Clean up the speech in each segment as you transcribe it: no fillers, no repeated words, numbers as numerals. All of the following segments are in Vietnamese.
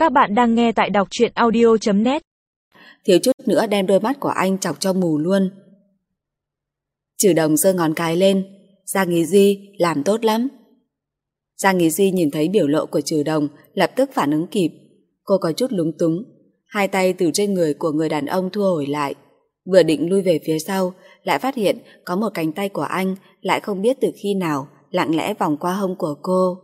Các bạn đang nghe tại đọc truyện audio.net. Thiếu chút nữa đem đôi mắt của anh chọc cho mù luôn. Trừ Đồng giơ ngón cái lên. Giang Ý Duy làm tốt lắm. Giang Ý Duy nhìn thấy biểu lộ của Trừ Đồng, lập tức phản ứng kịp. Cô có chút lúng túng, hai tay từ trên người của người đàn ông thu hồi lại. Vừa định lui về phía sau, lại phát hiện có một cánh tay của anh lại không biết từ khi nào lặng lẽ vòng qua hông của cô.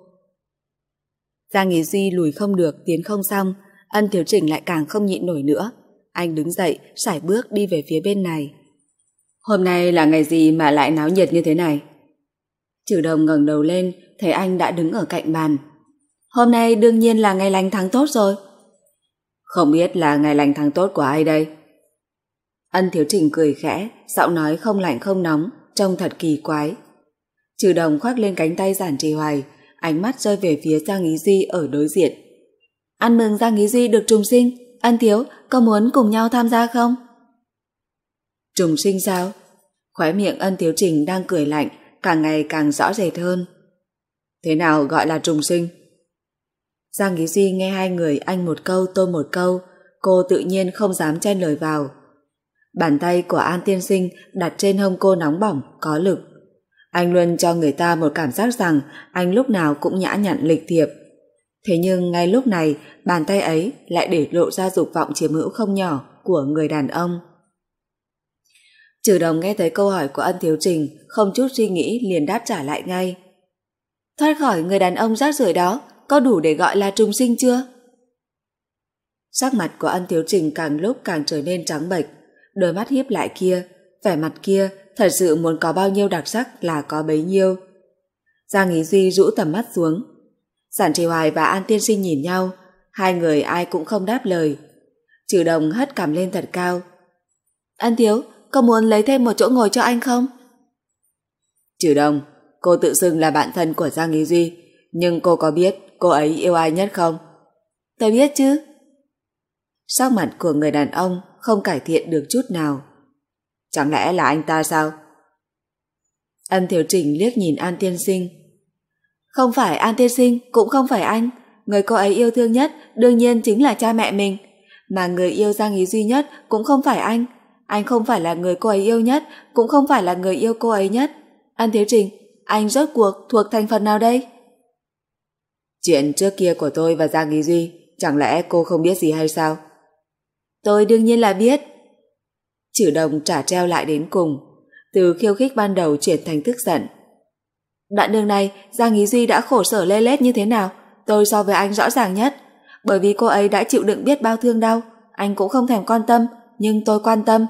Giang Ý Duy lùi không được, tiến không xong, Ân Thiếu Chỉnh lại càng không nhịn nổi nữa. Anh đứng dậy, sải bước đi về phía bên này. Hôm nay là ngày gì mà lại náo nhiệt như thế này? Trừ Đồng ngẩng đầu lên, thấy anh đã đứng ở cạnh bàn. Hôm nay đương nhiên là ngày lành tháng tốt rồi. Không biết là ngày lành tháng tốt của ai đây? Ân Thiếu Chỉnh cười khẽ, giọng nói không lạnh không nóng, trông thật kỳ quái. Trừ Đồng khoác lên cánh tay Giản Trì Hoài, ánh mắt rơi về phía Giang Ý Duy ở đối diện. Ăn mừng Giang Ý Duy được trùng sinh, Ân Thiếu, có muốn cùng nhau tham gia không? Trùng sinh sao? Khóe miệng Ân Thiếu Chỉnh đang cười lạnh, càng ngày càng rõ rệt hơn. Thế nào gọi là trùng sinh? Giang Ý Duy nghe hai người anh một câu tôi một câu, cô tự nhiên không dám chen lời vào. Bàn tay của An tiên sinh đặt trên hông cô nóng bỏng, có lực. Anh luôn cho người ta một cảm giác rằng anh lúc nào cũng nhã nhặn lịch thiệp. Thế nhưng ngay lúc này, bàn tay ấy lại để lộ ra dục vọng chiếm hữu không nhỏ của người đàn ông. Trừ Đồng nghe thấy câu hỏi của Ân Thiếu Trình, không chút suy nghĩ liền đáp trả lại ngay. Thoát khỏi người đàn ông rác rưởi đó, có đủ để gọi là trùng sinh chưa? Sắc mặt của Ân Thiếu Trình càng lúc càng trở nên trắng bệch, đôi mắt híp lại kia, vẻ mặt kia thật sự muốn có bao nhiêu đặc sắc là có bấy nhiêu. Giang Ý Duy rũ tầm mắt xuống. Giản Trì Hoài và An tiên sinh nhìn nhau, hai người ai cũng không đáp lời. Trừ Đồng hất cằm lên thật cao. Ân Thiếu, có muốn lấy thêm một chỗ ngồi cho anh không? Trừ Đồng, cô tự xưng là bạn thân của Giang Ý Duy, nhưng cô có biết cô ấy yêu ai nhất không? Tôi biết chứ. Sắc mặt của người đàn ông không cải thiện được chút nào. Chẳng lẽ là anh ta sao? Ân Thiếu Trình liếc nhìn An tiên sinh. Không phải An tiên sinh, cũng không phải anh. Người cô ấy yêu thương nhất đương nhiên chính là cha mẹ mình. Mà người yêu Giang Ý Duy nhất cũng không phải anh. Anh không phải là người cô ấy yêu nhất, cũng không phải là người yêu cô ấy nhất. Ân Thiếu Trình, anh rốt cuộc thuộc thành phần nào đây? Chuyện trước kia của tôi và Giang Ý Duy, chẳng lẽ cô không biết gì hay sao? Tôi đương nhiên là biết. Trừ Đồng trả treo lại đến cùng, từ khiêu khích ban đầu chuyển thành tức giận. Đoạn đường này Giang Ý Duy đã khổ sở lê lết như thế nào, tôi so với anh rõ ràng nhất. Bởi vì cô ấy đã chịu đựng biết bao thương đau, anh cũng không thèm quan tâm, nhưng tôi quan tâm.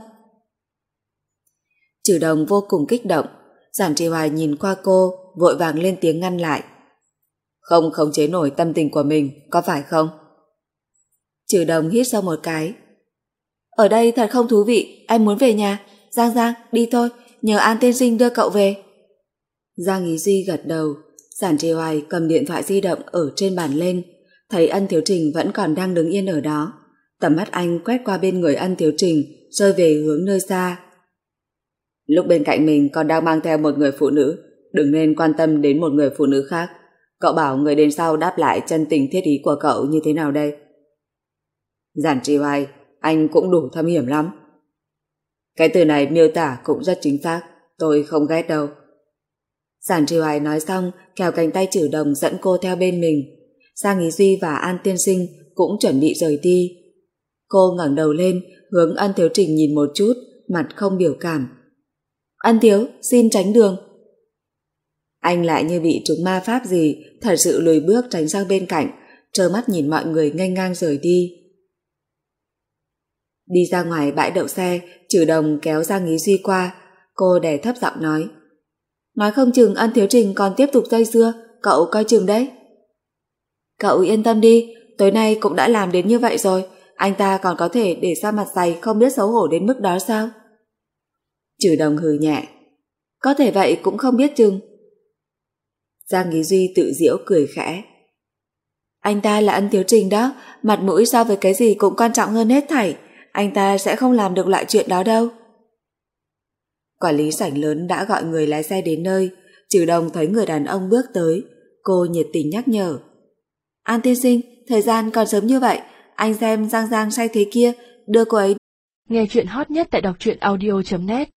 Trừ Đồng vô cùng kích động. Giản Trì Hoài nhìn qua cô, vội vàng lên tiếng ngăn lại. Không khống chế nổi tâm tình của mình, có phải không? Trừ Đồng hít sâu một cái. Ở đây thật không thú vị, anh muốn về nhà. Giang, đi thôi, nhờ An tiên sinh đưa cậu về. Giang Ý Duy gật đầu. Giản Trì Hoài cầm điện thoại di động ở trên bàn lên, thấy Ân Thiếu Trình vẫn còn đang đứng yên ở đó. Tầm mắt anh quét qua bên người Ân Thiếu Trình, rơi về hướng nơi xa. Lúc bên cạnh mình còn đang mang theo một người phụ nữ, đừng nên quan tâm đến một người phụ nữ khác. Cậu bảo người đến sau đáp lại chân tình thiết ý của cậu như thế nào đây? Giản Trì Hoài, anh cũng đủ thâm hiểm lắm. Cái từ này miêu tả cũng rất chính xác, tôi không ghét đâu. Giản Trì Hoài nói xong, kéo cánh tay Trừ Đồng dẫn cô theo bên mình. Giang Ý Duy và An tiên sinh cũng chuẩn bị rời đi. Cô ngẩng đầu lên, hướng Ân Thiếu Trình nhìn một chút, mặt không biểu cảm. Ân Thiếu, xin tránh đường. Anh lại như bị trúng ma pháp gì, thật sự lùi bước tránh sang bên cạnh, trơ mắt nhìn mọi người nghênh ngang rời đi. Đi ra ngoài bãi đậu xe, Trừ Đồng kéo Giang Ý Duy qua, cô đè thấp giọng nói. Nói không chừng Ân Thiếu Trình còn tiếp tục dây dưa, cậu coi chừng đấy. Cậu yên tâm đi, tối nay cũng đã làm đến như vậy rồi, anh ta còn có thể để ra mặt dày không biết xấu hổ đến mức đó sao? Trừ Đồng hừ nhẹ. Có thể vậy cũng không biết chừng. Giang Ý Duy tự giễu cười khẽ. Anh ta là Ân Thiếu Trình đó, mặt mũi so với cái gì cũng quan trọng hơn hết thảy, anh ta sẽ không làm được loại chuyện đó đâu. Quản lý sảnh lớn đã gọi người lái xe đến nơi. Trừ Đồng thấy người đàn ông bước tới, cô nhiệt tình nhắc nhở. An tiên sinh, Thời gian còn sớm như vậy, anh xem Giang Giang say thế kia, đưa cô ấy. Nghe chuyện hot nhất tại đọc truyện audio.net